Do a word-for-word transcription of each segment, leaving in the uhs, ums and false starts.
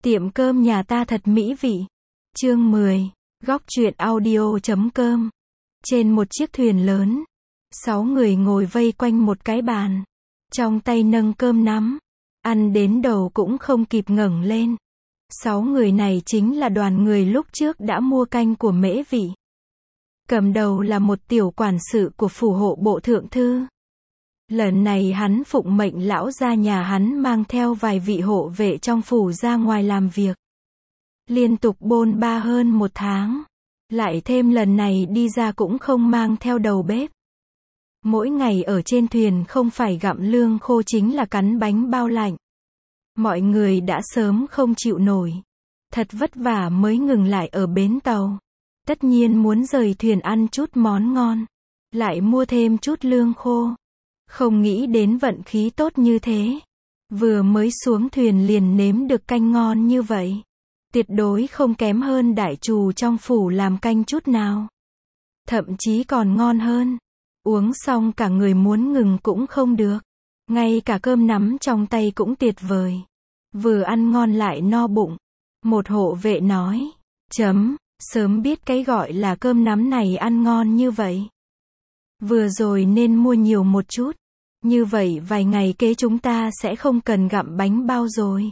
Tiệm cơm nhà ta thật mỹ vị. Chương mười. Góc truyện audio chấm com. Trên một chiếc thuyền lớn, sáu người ngồi vây quanh một cái bàn, trong tay nâng cơm nắm, ăn đến đầu cũng không kịp ngẩng lên. Sáu người này chính là đoàn người lúc trước đã mua canh của Mễ Vị. Cầm đầu là một tiểu quản sự của phủ hộ bộ thượng thư. Lần này hắn phụng mệnh lão gia nhà hắn mang theo vài vị hộ vệ trong phủ ra ngoài làm việc. Liên tục bôn ba hơn một tháng. Lại thêm lần này đi ra cũng không mang theo đầu bếp. Mỗi ngày ở trên thuyền không phải gặm lương khô chính là cắn bánh bao lạnh. Mọi người đã sớm không chịu nổi. Thật vất vả mới ngừng lại ở bến tàu. Tất nhiên muốn rời thuyền ăn chút món ngon. Lại mua thêm chút lương khô. Không nghĩ đến vận khí tốt như thế. Vừa mới xuống thuyền liền nếm được canh ngon như vậy. Tuyệt đối không kém hơn đại trù trong phủ làm canh chút nào. Thậm chí còn ngon hơn. Uống xong cả người muốn ngừng cũng không được. Ngay cả cơm nắm trong tay cũng tuyệt vời. Vừa ăn ngon lại no bụng. Một hộ vệ nói. Chấm, sớm biết cái gọi là cơm nắm này ăn ngon như vậy. Vừa rồi nên mua nhiều một chút. Như vậy vài ngày kế chúng ta sẽ không cần gặm bánh bao rồi.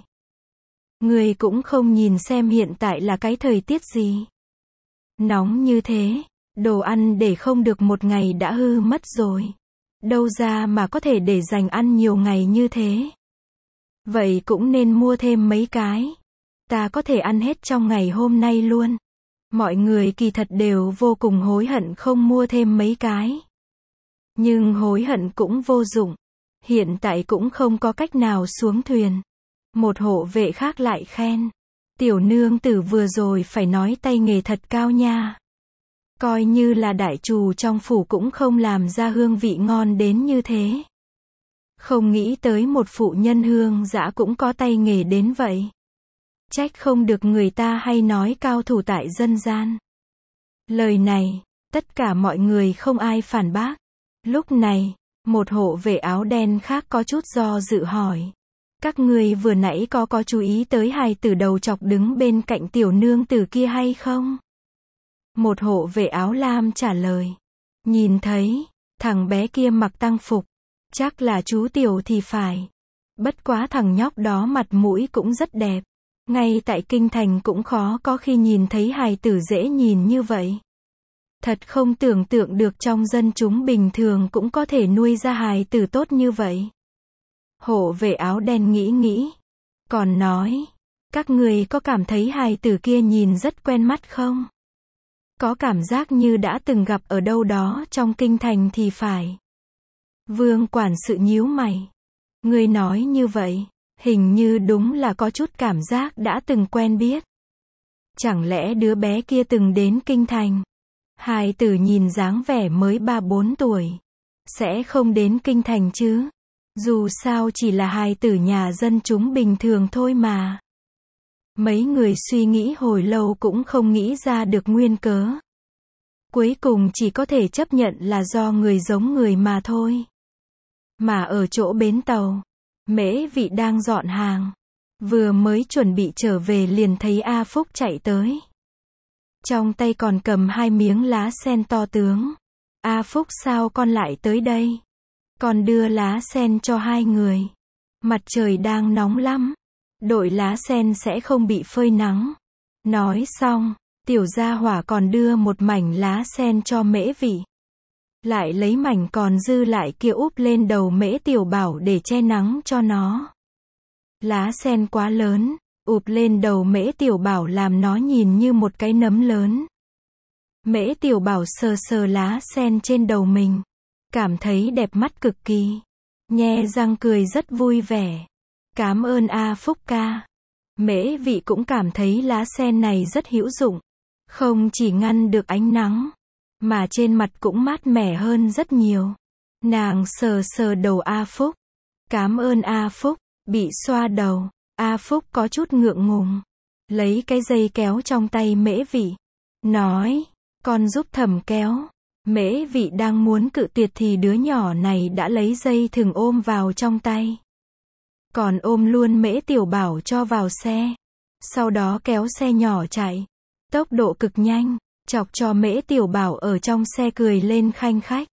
Người cũng không nhìn xem hiện tại là cái thời tiết gì. Nóng như thế, đồ ăn để không được một ngày đã hư mất rồi. Đâu ra mà có thể để dành ăn nhiều ngày như thế. Vậy cũng nên mua thêm mấy cái. Ta có thể ăn hết trong ngày hôm nay luôn. Mọi người kỳ thật đều vô cùng hối hận không mua thêm mấy cái. Nhưng hối hận cũng vô dụng. Hiện tại cũng không có cách nào xuống thuyền. Một hộ vệ khác lại khen. Tiểu nương tử vừa rồi phải nói tay nghề thật cao nha. Coi như là đại trù trong phủ cũng không làm ra hương vị ngon đến như thế. Không nghĩ tới một phụ nhân hương dã cũng có tay nghề đến vậy. Trách không được người ta hay nói cao thủ tại dân gian. Lời này, tất cả mọi người không ai phản bác. Lúc này, một hộ vệ áo đen khác có chút do dự hỏi. Các người vừa nãy có có chú ý tới hài tử đầu chọc đứng bên cạnh tiểu nương tử kia hay không? Một hộ vệ áo lam trả lời. Nhìn thấy, thằng bé kia mặc tang phục. Chắc là chú tiểu thì phải. Bất quá thằng nhóc đó mặt mũi cũng rất đẹp. Ngay tại kinh thành cũng khó có khi nhìn thấy hài tử dễ nhìn như vậy. Thật không tưởng tượng được trong dân chúng bình thường cũng có thể nuôi ra hài tử tốt như vậy. Hộ vệ áo đen nghĩ nghĩ. Còn nói. Các người có cảm thấy hài tử kia nhìn rất quen mắt không? Có cảm giác như đã từng gặp ở đâu đó trong kinh thành thì phải. Vương quản sự nhíu mày. Người nói như vậy. Hình như đúng là có chút cảm giác đã từng quen biết. Chẳng lẽ đứa bé kia từng đến kinh thành? Hài tử nhìn dáng vẻ mới ba bốn tuổi. Sẽ không đến kinh thành chứ? Dù sao chỉ là hài tử nhà dân chúng bình thường thôi mà. Mấy người suy nghĩ hồi lâu cũng không nghĩ ra được nguyên cớ. Cuối cùng chỉ có thể chấp nhận là do người giống người mà thôi. Mà ở chỗ bến tàu, Mễ Vị đang dọn hàng. Vừa mới chuẩn bị trở về liền thấy A Phúc chạy tới. Trong tay còn cầm hai miếng lá sen to tướng. A Phúc sao con lại tới đây? Con đưa lá sen cho hai người. Mặt trời đang nóng lắm. Đội lá sen sẽ không bị phơi nắng. Nói xong, tiểu gia hỏa còn đưa một mảnh lá sen cho Mễ Vị. Lại lấy mảnh còn dư lại kia úp lên đầu Mễ Tiểu Bảo để che nắng cho nó. Lá sen quá lớn, ụp lên đầu Mễ Tiểu Bảo làm nó nhìn như một cái nấm lớn. Mễ Tiểu Bảo sờ sờ lá sen trên đầu mình. Cảm thấy đẹp mắt cực kỳ. Nhe răng cười rất vui vẻ. Cảm ơn A Phúc ca. Mễ Vị cũng cảm thấy lá sen này rất hữu dụng. Không chỉ ngăn được ánh nắng, mà trên mặt cũng mát mẻ hơn rất nhiều. Nàng sờ sờ đầu A Phúc. Cảm ơn A Phúc. Bị xoa đầu, A Phúc có chút ngượng ngùng. Lấy cái dây kéo trong tay Mễ Vị. Nói, con giúp thẩm kéo. Mễ Vị đang muốn cự tuyệt thì đứa nhỏ này đã lấy dây thừng ôm vào trong tay. Còn ôm luôn Mễ Tiểu Bảo cho vào xe. Sau đó kéo xe nhỏ chạy. Tốc độ cực nhanh, chọc cho Mễ Tiểu Bảo ở trong xe cười lên khanh khách.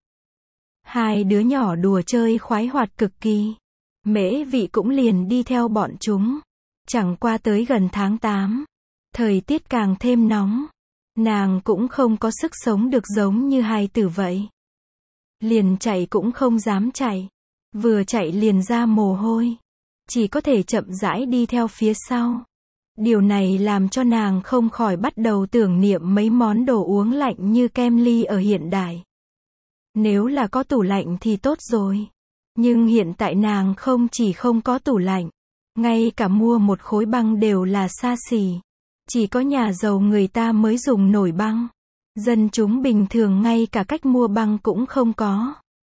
Hai đứa nhỏ đùa chơi khoái hoạt cực kỳ. Mễ Vị cũng liền đi theo bọn chúng. Chẳng qua tới gần tháng tám, thời tiết càng thêm nóng. Nàng cũng không có sức sống được giống như hai tử vậy. Liền chạy cũng không dám chạy. Vừa chạy liền ra mồ hôi. Chỉ có thể chậm rãi đi theo phía sau. Điều này làm cho nàng không khỏi bắt đầu tưởng niệm mấy món đồ uống lạnh như kem ly ở hiện đại. Nếu là có tủ lạnh thì tốt rồi. Nhưng hiện tại nàng không chỉ không có tủ lạnh, ngay cả mua một khối băng đều là xa xỉ. Chỉ có nhà giàu người ta mới dùng nổi băng. Dân chúng bình thường ngay cả cách mua băng cũng không có.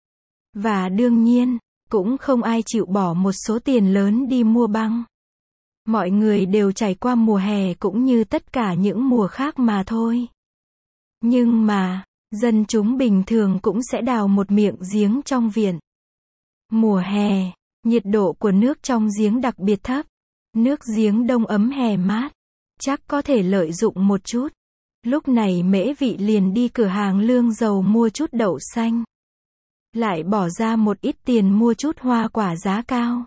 Và đương nhiên, cũng không ai chịu bỏ một số tiền lớn đi mua băng. Mọi người đều trải qua mùa hè cũng như tất cả những mùa khác mà thôi. Nhưng mà, dân chúng bình thường cũng sẽ đào một miệng giếng trong viện. Mùa hè, nhiệt độ của nước trong giếng đặc biệt thấp. Nước giếng đông ấm hè mát. Chắc có thể lợi dụng một chút. Lúc này Mễ Vị liền đi cửa hàng lương dầu mua chút đậu xanh. Lại bỏ ra một ít tiền mua chút hoa quả giá cao.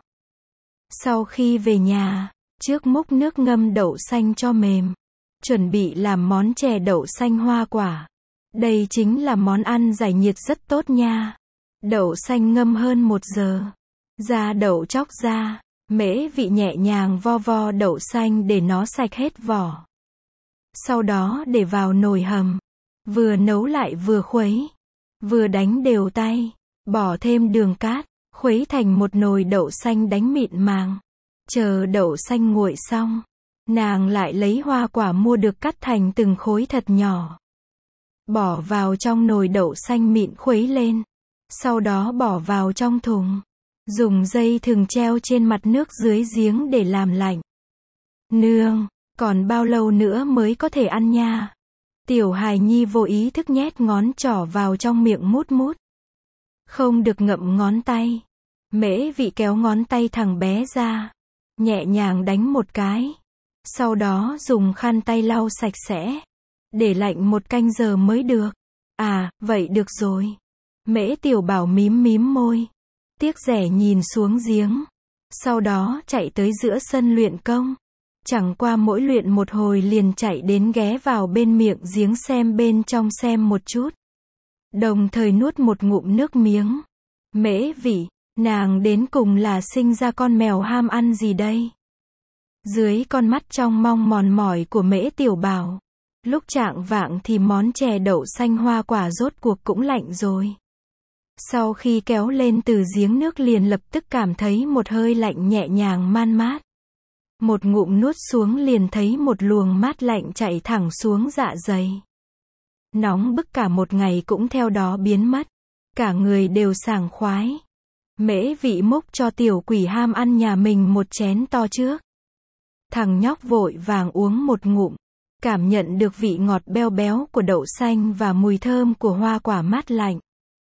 Sau khi về nhà, trước múc nước ngâm đậu xanh cho mềm. Chuẩn bị làm món chè đậu xanh hoa quả. Đây chính là món ăn giải nhiệt rất tốt nha. Đậu xanh ngâm hơn một giờ. Ra đậu chóc ra. Mễ Vị nhẹ nhàng vo vo đậu xanh để nó sạch hết vỏ. Sau đó để vào nồi hầm. Vừa nấu lại vừa khuấy. Vừa đánh đều tay. Bỏ thêm đường cát. Khuấy thành một nồi đậu xanh đánh mịn màng. Chờ đậu xanh nguội xong. Nàng lại lấy hoa quả mua được cắt thành từng khối thật nhỏ. Bỏ vào trong nồi đậu xanh mịn khuấy lên. Sau đó bỏ vào trong thùng. Dùng dây thừng treo trên mặt nước dưới giếng để làm lạnh. Nương, còn bao lâu nữa mới có thể ăn nha? Tiểu hài nhi vô ý thức nhét ngón trỏ vào trong miệng mút mút. Không được ngậm ngón tay. Mễ Vị kéo ngón tay thằng bé ra. Nhẹ nhàng đánh một cái. Sau đó dùng khăn tay lau sạch sẽ. Để lạnh một canh giờ mới được. À, vậy được rồi. Mễ Tiểu Bảo mím mím môi. Tiếc rẻ nhìn xuống giếng. Sau đó chạy tới giữa sân luyện công. Chẳng qua mỗi luyện một hồi liền chạy đến ghé vào bên miệng giếng xem bên trong xem một chút. Đồng thời nuốt một ngụm nước miếng. Mễ Vị, nàng đến cùng là sinh ra con mèo ham ăn gì đây? Dưới con mắt trong mong mòn mỏi của Mễ Tiểu Bảo. Lúc chạng vạng thì món chè đậu xanh hoa quả rốt cuộc cũng lạnh rồi. Sau khi kéo lên từ giếng nước liền lập tức cảm thấy một hơi lạnh nhẹ nhàng man mát. Một ngụm nuốt xuống liền thấy một luồng mát lạnh chạy thẳng xuống dạ dày. Nóng bức cả một ngày cũng theo đó biến mất. Cả người đều sảng khoái. Mễ Vị múc cho tiểu quỷ ham ăn nhà mình một chén to trước. Thằng nhóc vội vàng uống một ngụm. Cảm nhận được vị ngọt beo béo của đậu xanh và mùi thơm của hoa quả mát lạnh.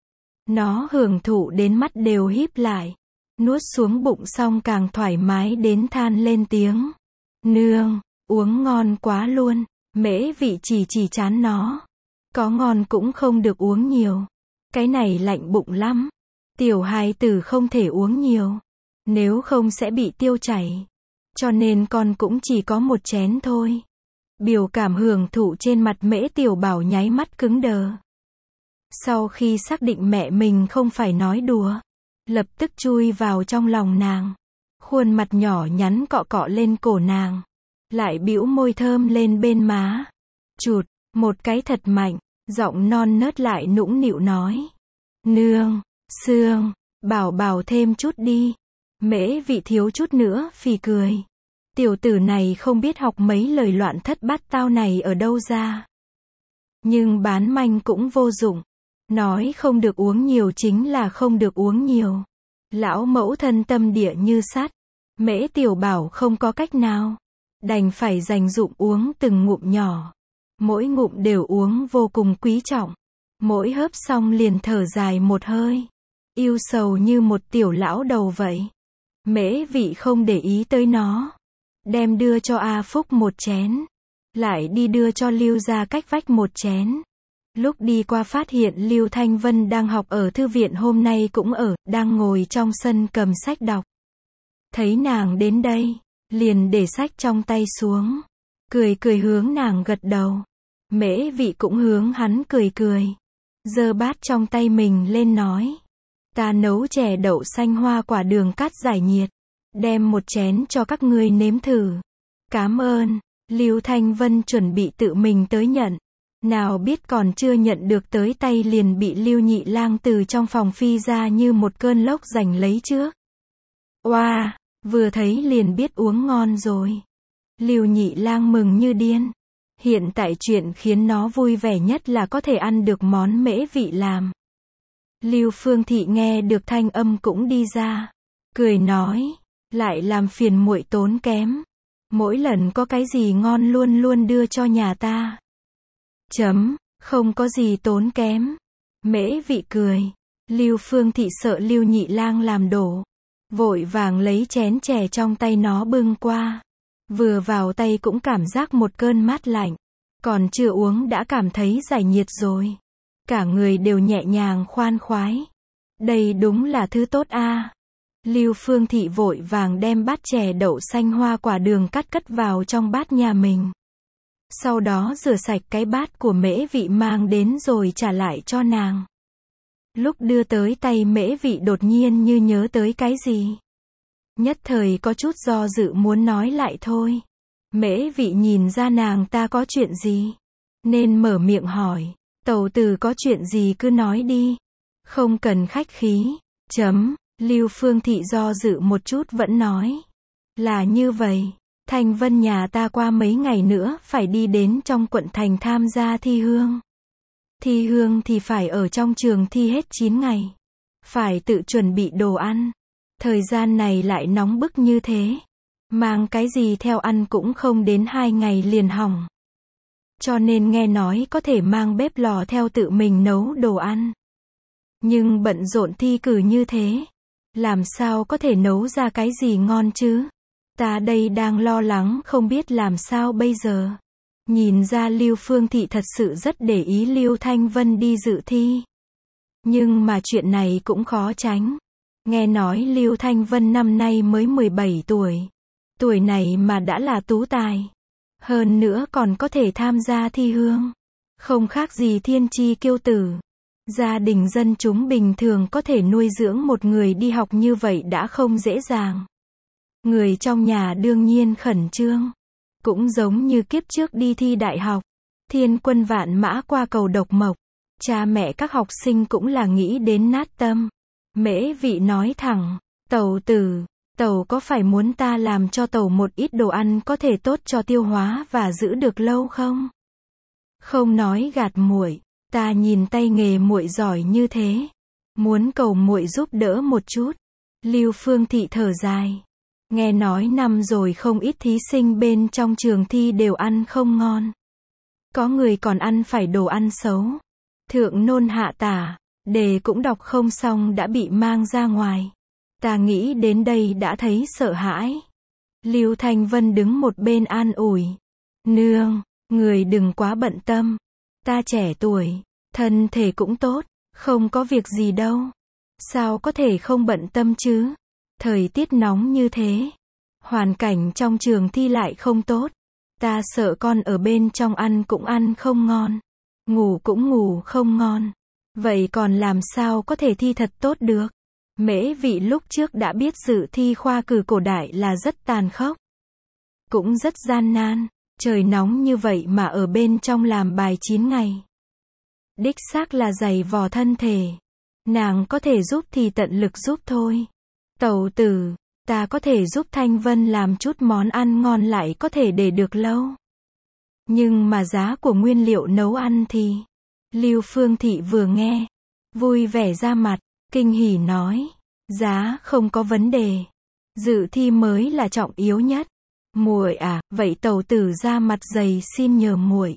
Nó hưởng thụ đến mắt đều híp lại. Nuốt xuống bụng xong càng thoải mái đến than lên tiếng. Nương, uống ngon quá luôn. Mễ Vị chỉ chỉ chán nó. Có ngon cũng không được uống nhiều. Cái này lạnh bụng lắm. Tiểu hài tử không thể uống nhiều. Nếu không sẽ bị tiêu chảy. Cho nên con cũng chỉ có một chén thôi. Biểu cảm hưởng thụ trên mặt Mễ Tiểu Bảo nháy mắt cứng đờ. Sau khi xác định mẹ mình không phải nói đùa, lập tức chui vào trong lòng nàng. Khuôn mặt nhỏ nhắn cọ cọ lên cổ nàng. Lại bĩu môi thơm lên bên má. Chụt, một cái thật mạnh, giọng non nớt lại nũng nịu nói. Nương, Sương, bảo bảo thêm chút đi. Mễ Vị thiếu chút nữa phì cười. Tiểu tử này không biết học mấy lời loạn thất bát tao này ở đâu ra. Nhưng bán manh cũng vô dụng. Nói không được uống nhiều chính là không được uống nhiều. Lão mẫu thân tâm địa như sắt. Mễ Tiểu Bảo không có cách nào. Đành phải dành dụm uống từng ngụm nhỏ. Mỗi ngụm đều uống vô cùng quý trọng. Mỗi hớp xong liền thở dài một hơi. Yêu sầu như một tiểu lão đầu vậy. Mễ Vị không để ý tới nó. đem đưa cho A Phúc một chén, lại đi đưa cho Lưu gia cách vách một chén. Lúc đi qua phát hiện Lưu Thanh Vân đang học ở thư viện hôm nay cũng ở, đang ngồi trong sân cầm sách đọc. Thấy nàng đến đây, liền để sách trong tay xuống, cười cười hướng nàng gật đầu. Mễ Vị cũng hướng hắn cười cười, giơ bát trong tay mình lên nói: ta nấu chè đậu xanh hoa quả đường cát giải nhiệt, đem một chén cho các ngươi nếm thử. Cám ơn. Lưu Thanh Vân chuẩn bị tự mình tới nhận, nào biết còn chưa nhận được tới tay liền bị Lưu Nhị Lang từ trong phòng phi ra như một cơn lốc giành lấy trước. Oa, wow, vừa thấy liền biết uống ngon rồi. Lưu Nhị Lang mừng như điên. Hiện tại chuyện khiến nó vui vẻ nhất là có thể ăn được món Mễ Vị làm. Lưu Phương Thị nghe được thanh âm cũng đi ra, cười nói: lại làm phiền muội tốn kém, mỗi lần có cái gì ngon luôn luôn đưa cho nhà ta. Chấm, không có gì tốn kém. Mễ Vị cười. Lưu Phương Thị sợ Lưu Nhị Lang làm đổ, vội vàng lấy chén chè trong tay nó bưng qua. Vừa vào tay cũng cảm giác một cơn mát lạnh, còn chưa uống đã cảm thấy giải nhiệt rồi. Cả người đều nhẹ nhàng khoan khoái. Đây đúng là thứ tốt a. À. Lưu Phương Thị vội vàng đem bát chè đậu xanh hoa quả đường cắt cất vào trong bát nhà mình. Sau đó rửa sạch cái bát của Mễ Vị mang đến rồi trả lại cho nàng. Lúc đưa tới tay Mễ Vị đột nhiên như nhớ tới cái gì. Nhất thời có chút do dự muốn nói lại thôi. Mễ Vị nhìn ra nàng ta có chuyện gì, nên mở miệng hỏi: tẩu tử có chuyện gì cứ nói đi, không cần khách khí. Chấm. Lưu Phương Thị do dự một chút vẫn nói: là như vậy, Thanh Vân nhà ta qua mấy ngày nữa phải đi đến trong quận thành tham gia thi hương. Thi hương thì phải ở trong trường thi hết chín ngày, phải tự chuẩn bị đồ ăn. Thời gian này lại nóng bức như thế, mang cái gì theo ăn cũng không đến hai ngày liền hỏng. Cho nên nghe nói có thể mang bếp lò theo tự mình nấu đồ ăn. Nhưng bận rộn thi cử như thế, làm sao có thể nấu ra cái gì ngon chứ? Ta đây đang lo lắng không biết làm sao bây giờ. Nhìn ra Lưu Phương Thị thật sự rất để ý Lưu Thanh Vân đi dự thi. Nhưng mà chuyện này cũng khó tránh. Nghe nói Lưu Thanh Vân năm nay mới mười bảy tuổi. Tuổi này mà đã là tú tài. Hơn nữa còn có thể tham gia thi hương. Không khác gì thiên chi kiêu tử. Gia đình dân chúng bình thường có thể nuôi dưỡng một người đi học như vậy đã không dễ dàng. Người trong nhà đương nhiên khẩn trương. Cũng giống như kiếp trước đi thi đại học. Thiên quân vạn mã qua cầu độc mộc. Cha mẹ các học sinh cũng là nghĩ đến nát tâm. Mễ Vị nói thẳng: tẩu tử, tẩu có phải muốn ta làm cho tẩu một ít đồ ăn có thể tốt cho tiêu hóa và giữ được lâu không? Không nói gạt muội, ta nhìn tay nghề muội giỏi như thế, muốn cầu muội giúp đỡ một chút. Lưu Phương Thị thở dài. Nghe nói năm rồi không ít thí sinh bên trong trường thi đều ăn không ngon. Có người còn ăn phải đồ ăn xấu. Thượng nôn hạ tả, đề cũng đọc không xong đã bị mang ra ngoài. Ta nghĩ đến đây đã thấy sợ hãi. Lưu Thanh Vân đứng một bên an ủi: nương, người đừng quá bận tâm. Ta trẻ tuổi, thân thể cũng tốt, không có việc gì đâu. Sao có thể không bận tâm chứ? Thời tiết nóng như thế, hoàn cảnh trong trường thi lại không tốt. Ta sợ con ở bên trong ăn cũng ăn không ngon, ngủ cũng ngủ không ngon. Vậy còn làm sao có thể thi thật tốt được? Mễ Vị lúc trước đã biết dự thi khoa cử cổ đại là rất tàn khốc, cũng rất gian nan. Trời nóng như vậy mà ở bên trong làm bài chín ngày. Đích xác là dày vò thân thể. Nàng có thể giúp thì tận lực giúp thôi. Tẩu tử, ta có thể giúp Thanh Vân làm chút món ăn ngon lại có thể để được lâu. Nhưng mà giá của nguyên liệu nấu ăn thì... Lưu Phương Thị vừa nghe, vui vẻ ra mặt, kinh hỉ nói: giá không có vấn đề. Dự thi mới là trọng yếu nhất. Muội à, vậy tẩu tử ra mặt dày xin nhờ muội.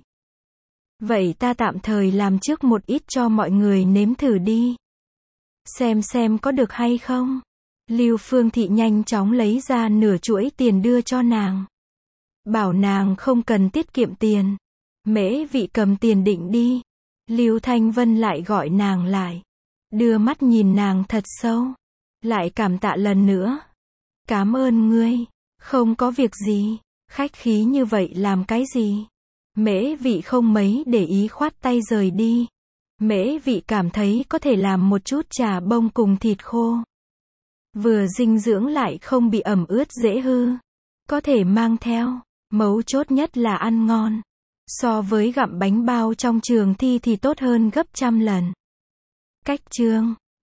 Vậy ta tạm thời làm trước một ít cho mọi người nếm thử đi. Xem xem có được hay không. Lưu Phương Thị nhanh chóng lấy ra nửa chuỗi tiền đưa cho nàng. bảo nàng không cần tiết kiệm tiền. Mễ Vị cầm tiền định đi. Lưu Thanh Vân lại gọi nàng lại. Đưa mắt nhìn nàng thật sâu. Lại cảm tạ lần nữa. Cảm ơn ngươi. Không có việc gì. Khách khí như vậy làm cái gì? Mễ Vị không mấy để ý khoát tay rời đi. Mễ Vị cảm thấy có thể làm một chút trà bông cùng thịt khô. Vừa dinh dưỡng lại không bị ẩm ướt dễ hư. Có thể mang theo. Mấu chốt nhất là ăn ngon. So với gặm bánh bao trong trường thi thì tốt hơn gấp trăm lần. Cách chương